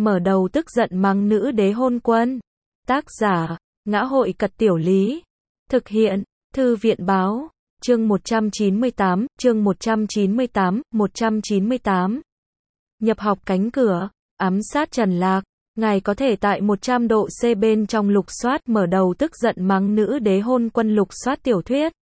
mở đầu tức giận mắng nữ đế hôn quân. Tác giả, Ngã hội Cật Tiểu Lý. Thực hiện, Thư viện báo. Chương 198, chương 198. Nhập học cánh cửa, ám sát Trần Lạc. Ngài có thể tại 100 độ C bên trong lục soát mở đầu tức giận mắng nữ đế hôn quân lục soát tiểu thuyết.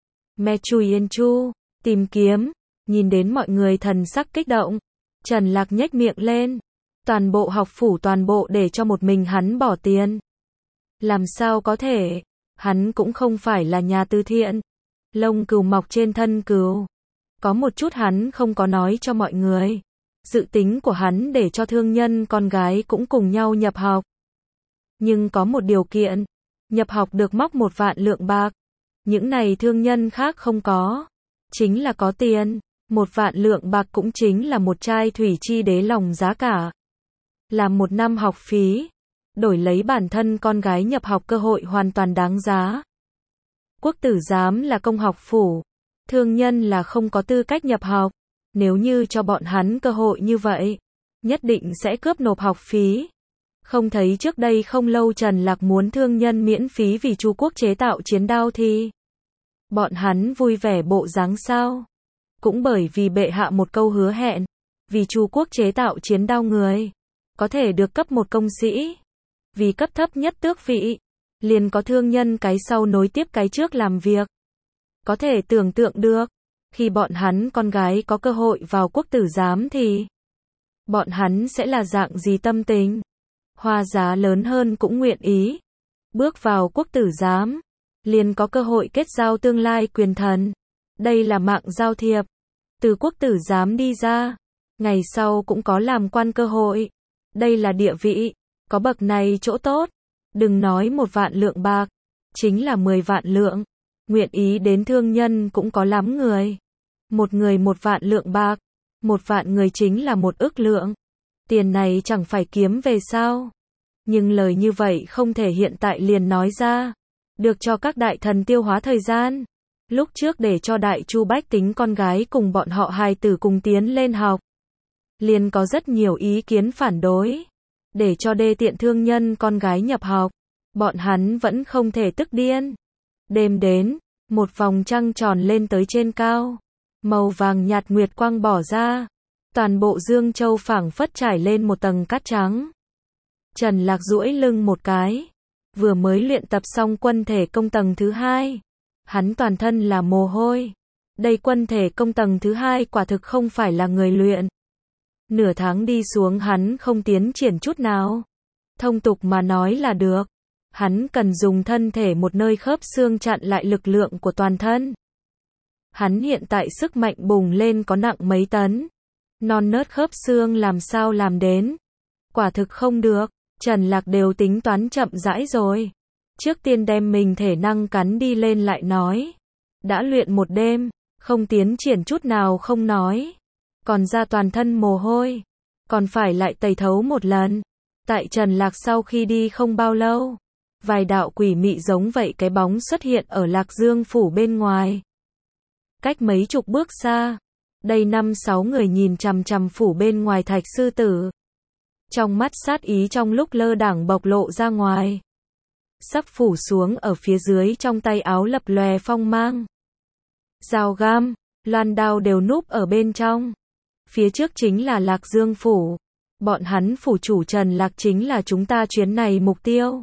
Me Chui Yên Chu, tìm kiếm, nhìn đến mọi người thần sắc kích động. Trần Lạc nhếch miệng lên. Toàn bộ học phủ toàn bộ để cho một mình hắn bỏ tiền. Làm sao có thể, hắn cũng không phải là nhà từ thiện. Lông cừu mọc trên thân cừu. Có một chút hắn không có nói cho mọi người. Dự tính của hắn để cho thương nhân con gái cũng cùng nhau nhập học. Nhưng có một điều kiện, nhập học được móc 1 vạn lượng bạc. Những này thương nhân khác không có. Chính là có tiền, 1 vạn lượng bạc cũng chính là một chai thủy chi đế lòng giá cả. Làm 1 năm học phí, đổi lấy bản thân con gái nhập học cơ hội hoàn toàn đáng giá. Quốc tử giám là công học phủ, thương nhân là không có tư cách nhập học. Nếu như cho bọn hắn cơ hội như vậy, nhất định sẽ cướp nộp học phí. Không thấy trước đây không lâu Trần Lạc muốn thương nhân miễn phí vì Chu quốc chế tạo chiến đao thì bọn hắn vui vẻ bộ dáng sao? Cũng bởi vì bệ hạ một câu hứa hẹn, vì Chu quốc chế tạo chiến đao người có thể được cấp 1 công sĩ, vì cấp thấp nhất tước vị, liền có thương nhân cái sau nối tiếp cái trước làm việc. Có thể tưởng tượng được, khi bọn hắn con gái có cơ hội vào quốc tử giám thì bọn hắn sẽ là dạng gì tâm tình. Hoa giá lớn hơn cũng nguyện ý. Bước vào quốc tử giám, liền có cơ hội kết giao tương lai quyền thần. Đây là mạng giao thiệp. Từ quốc tử giám đi ra, ngày sau cũng có làm quan cơ hội. Đây là địa vị, có bậc này chỗ tốt. Đừng nói 1 vạn lượng bạc, chính là 10 vạn lượng. Nguyện ý đến thương nhân cũng có lắm người. Một người 1 vạn lượng bạc, 1 vạn người chính là 1 ức lượng. Tiền này chẳng phải kiếm về sao? Nhưng lời như vậy không thể hiện tại liền nói ra. Được cho các đại thần tiêu hóa thời gian. Lúc trước để cho Đại Chu bách tính con gái cùng bọn họ hài tử cùng tiến lên học, liền có rất nhiều ý kiến phản đối. Để cho đê tiện thương nhân con gái nhập học, bọn hắn vẫn không thể tức điên. Đêm đến, một vòng trăng tròn lên tới trên cao. Màu vàng nhạt nguyệt quang bỏ ra. Toàn bộ Dương Châu phảng phất trải lên một tầng cát trắng. Trần Lạc duỗi lưng một cái. Vừa mới luyện tập xong quân thể công tầng thứ 2. Hắn toàn thân là mồ hôi. Đây quân thể công tầng thứ 2 quả thực không phải là người luyện. Nửa tháng đi xuống hắn không tiến triển chút nào. Thông tục mà nói là được. Hắn cần dùng thân thể một nơi khớp xương chặn lại lực lượng của toàn thân. Hắn hiện tại sức mạnh bùng lên có nặng mấy tấn. Non nớt khớp xương làm sao làm đến. Quả thực không được. Trần Lạc đều tính toán chậm rãi rồi. Trước tiên đem mình thể năng cắn đi lên lại nói. Đã luyện 1 đêm, không tiến triển chút nào không nói. Còn ra toàn thân mồ hôi. Còn phải lại tẩy thấu 1 lần. Tại Trần Lạc sau khi đi không bao lâu, vài đạo quỷ mị giống vậy cái bóng xuất hiện ở Lạc Dương phủ bên ngoài. Cách mấy chục bước xa, đây 5-6 người nhìn chằm chằm phủ bên ngoài Thạch Sư Tử. Trong mắt sát ý trong lúc lơ đãng bộc lộ ra ngoài. Sắp phủ xuống ở phía dưới trong tay áo lập lòe phong mang. Dao găm, loan đao đều núp ở bên trong. Phía trước chính là Lạc Dương phủ. Bọn hắn phủ chủ Trần Lạc chính là chúng ta chuyến này mục tiêu.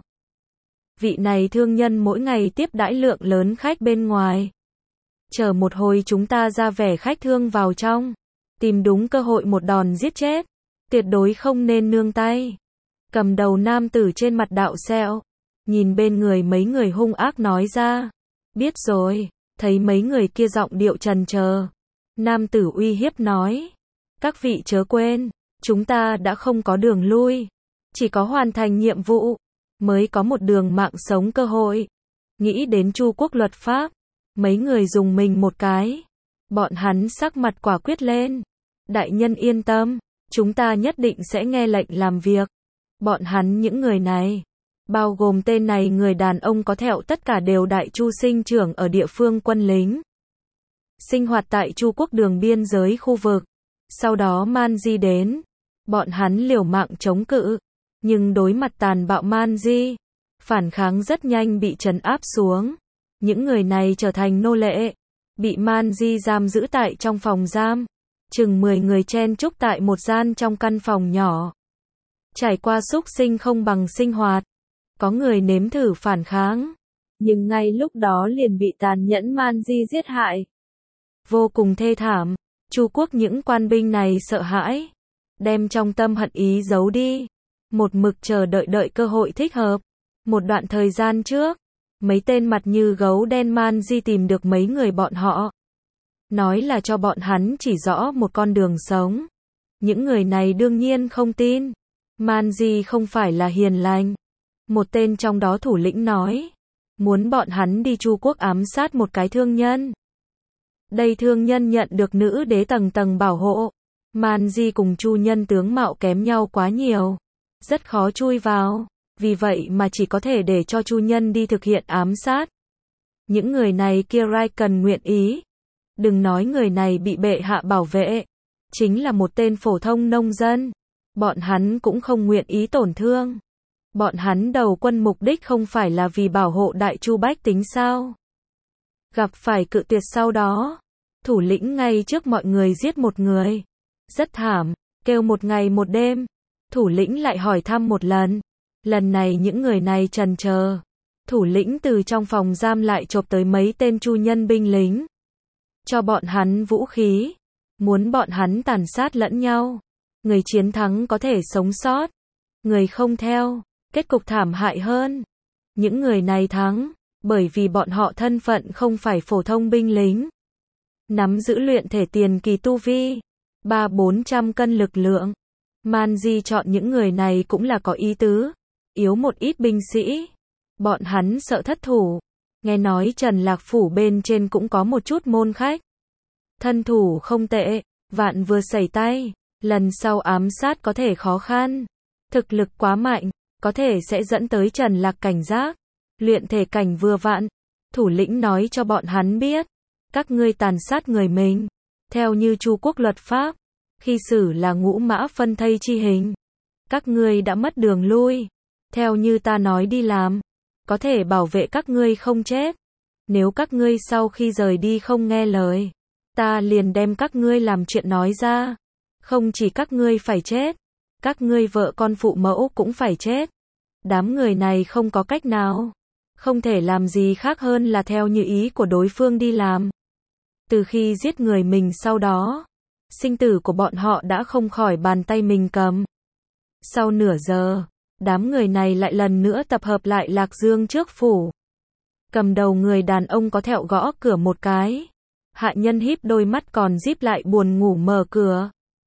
Vị này thương nhân mỗi ngày tiếp đãi lượng lớn khách bên ngoài. Chờ một hồi chúng ta ra vẻ khách thương vào trong. Tìm đúng cơ hội một đòn giết chết. Tuyệt đối không nên nương tay. Cầm đầu nam tử trên mặt đạo sẹo. Nhìn bên người mấy người hung ác nói ra. Biết rồi, thấy mấy người kia giọng điệu trần chờ. Nam tử uy hiếp nói. Các vị chớ quên, chúng ta đã không có đường lui. Chỉ có hoàn thành nhiệm vụ, mới có một đường mạng sống cơ hội. Nghĩ đến Chu quốc luật pháp, mấy người dùng mình một cái. Bọn hắn sắc mặt quả quyết lên. Đại nhân yên tâm, chúng ta nhất định sẽ nghe lệnh làm việc. Bọn hắn những người này, bao gồm tên này người đàn ông có thẹo tất cả đều Đại Chu sinh trưởng ở địa phương quân lính. Sinh hoạt tại Chu quốc đường biên giới khu vực. Sau đó man di đến Bọn hắn liều mạng chống cự, nhưng đối mặt tàn bạo Man Di, phản kháng rất nhanh bị trấn áp xuống. Những người này trở thành nô lệ, bị Man Di giam giữ tại trong phòng giam. Chừng 10 người chen chúc tại một gian trong căn phòng nhỏ. Trải qua súc sinh không bằng sinh hoạt. Có người nếm thử phản kháng, nhưng ngay lúc đó liền bị tàn nhẫn Man Di giết hại. Vô cùng thê thảm, Chu quốc những quan binh này sợ hãi, đem trong tâm hận ý giấu đi, một mực chờ đợi cơ hội thích hợp. Một đoạn thời gian trước, mấy tên mặt như gấu đen Man Di tìm được mấy người bọn họ, nói là cho bọn hắn chỉ rõ một con đường sống. Những người này đương nhiên không tin, Man Di không phải là hiền lành. Một tên trong đó thủ lĩnh nói, muốn bọn hắn đi Chu quốc ám sát một cái thương nhân. Đây thương nhân nhận được nữ đế tầng tầng bảo hộ. Man Di cùng Chu nhân tướng mạo kém nhau quá nhiều, rất khó chui vào, vì vậy mà chỉ có thể để cho Chu nhân đi thực hiện ám sát. Những người này kia Rai cần nguyện ý. Đừng nói người này bị bệ hạ bảo vệ, chính là một tên phổ thông nông dân, bọn hắn cũng không nguyện ý tổn thương. Bọn hắn đầu quân mục đích không phải là vì bảo hộ đại Chu bách tính sao? Gặp phải cự tuyệt sau đó, thủ lĩnh ngay trước mọi người giết một người. Rất thảm, kêu một ngày một đêm. Thủ lĩnh lại hỏi thăm một lần. Lần này những người này trần chờ. Thủ lĩnh từ trong phòng giam lại chộp tới mấy tên Chu nhân binh lính. Cho bọn hắn vũ khí. Muốn bọn hắn tàn sát lẫn nhau. Người chiến thắng có thể sống sót. Người không theo, kết cục thảm hại hơn. Những người này thắng, bởi vì bọn họ thân phận không phải phổ thông binh lính. Nắm giữ luyện thể tiền kỳ tu vi, 300-400 cân lực lượng. Man Di chọn những người này cũng là có ý tứ, yếu một ít binh sĩ. Bọn hắn sợ thất thủ. Nghe nói Trần Lạc Phủ bên trên cũng có một chút môn khách. Thân thủ không tệ, vạn vừa sẩy tay, lần sau ám sát có thể khó khăn. Thực lực quá mạnh, có thể sẽ dẫn tới Trần Lạc cảnh giác. Luyện thể cảnh vừa vặn, thủ lĩnh nói cho bọn hắn biết. Các ngươi tàn sát người mình, theo như Chu quốc luật pháp, khi xử là ngũ mã phân thây chi hình. Các ngươi đã mất đường lui, theo như ta nói đi làm, có thể bảo vệ các ngươi không chết. Nếu các ngươi sau khi rời đi không nghe lời, ta liền đem các ngươi làm chuyện nói ra. Không chỉ các ngươi phải chết, các ngươi vợ con phụ mẫu cũng phải chết. Đám người này không có cách nào, không thể làm gì khác hơn là theo như ý của đối phương đi làm. Từ khi giết người mình sau đó, sinh tử của bọn họ đã không khỏi bàn tay mình cầm. Sau nửa giờ, đám người này lại lần nữa tập hợp lại Lạc Dương trước phủ. Cầm đầu người đàn ông có thẹo gõ cửa một cái. Hạ nhân híp đôi mắt còn díp lại buồn ngủ mở cửa.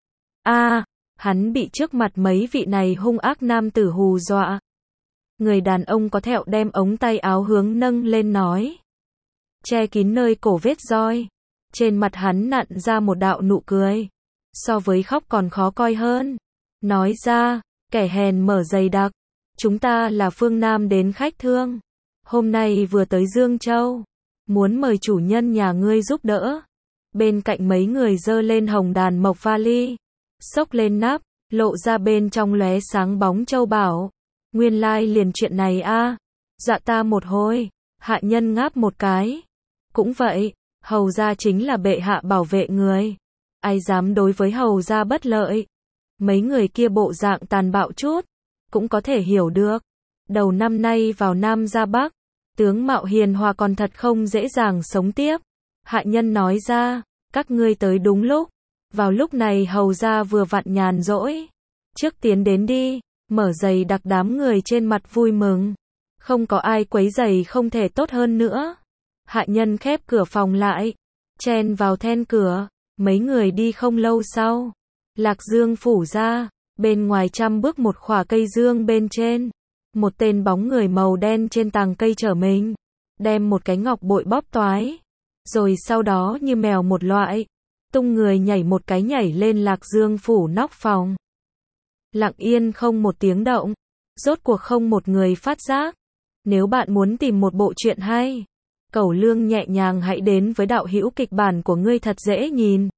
Hắn bị trước mặt mấy vị này hung ác nam tử hù dọa. Người đàn ông có thẹo đem ống tay áo hướng nâng lên nói. Che kín nơi cổ vết roi. Trên mặt hắn nặn ra một đạo nụ cười. So với khóc còn khó coi hơn. Nói ra, kẻ hèn mở dày đặc. Chúng ta là phương Nam đến khách thương. Hôm nay vừa tới Dương Châu. Muốn mời chủ nhân nhà ngươi giúp đỡ. Bên cạnh mấy người giơ lên hồng đàn mộc vali. Xốc lên nắp, lộ ra bên trong lóe sáng bóng châu bảo. Nguyên lai liền chuyện này a. Dạ ta một hồi. Hạ nhân ngáp một cái. Cũng vậy, hầu gia chính là bệ hạ bảo vệ người. Ai dám đối với hầu gia bất lợi. Mấy người kia bộ dạng tàn bạo chút, cũng có thể hiểu được. Đầu năm nay vào Nam ra Bắc, tướng mạo hiền hòa còn thật không dễ dàng sống tiếp. Hạ nhân nói ra, các ngươi tới đúng lúc. Vào lúc này hầu gia vừa vặn nhàn rỗi. Trước tiến đến đi, mở giày đặc đám người trên mặt vui mừng. Không có ai quấy giày không thể tốt hơn nữa. Hạ nhân khép cửa phòng lại, chen vào then cửa. Mấy người đi không lâu sau. Lạc Dương phủ ra, bên ngoài 100 bước một khỏa cây dương bên trên. Một tên bóng người màu đen trên tàng cây chở mình. Đem một cái ngọc bội bóp toái. Rồi sau đó như mèo một loại. Tung người nhảy một cái nhảy lên Lạc Dương phủ nóc phòng. Lặng yên không một tiếng động. Rốt cuộc không một người phát giác. Nếu bạn muốn tìm một bộ truyện hay, Cẩu Lương nhẹ nhàng hãy đến với đạo hữu kịch bản của ngươi thật dễ nhìn.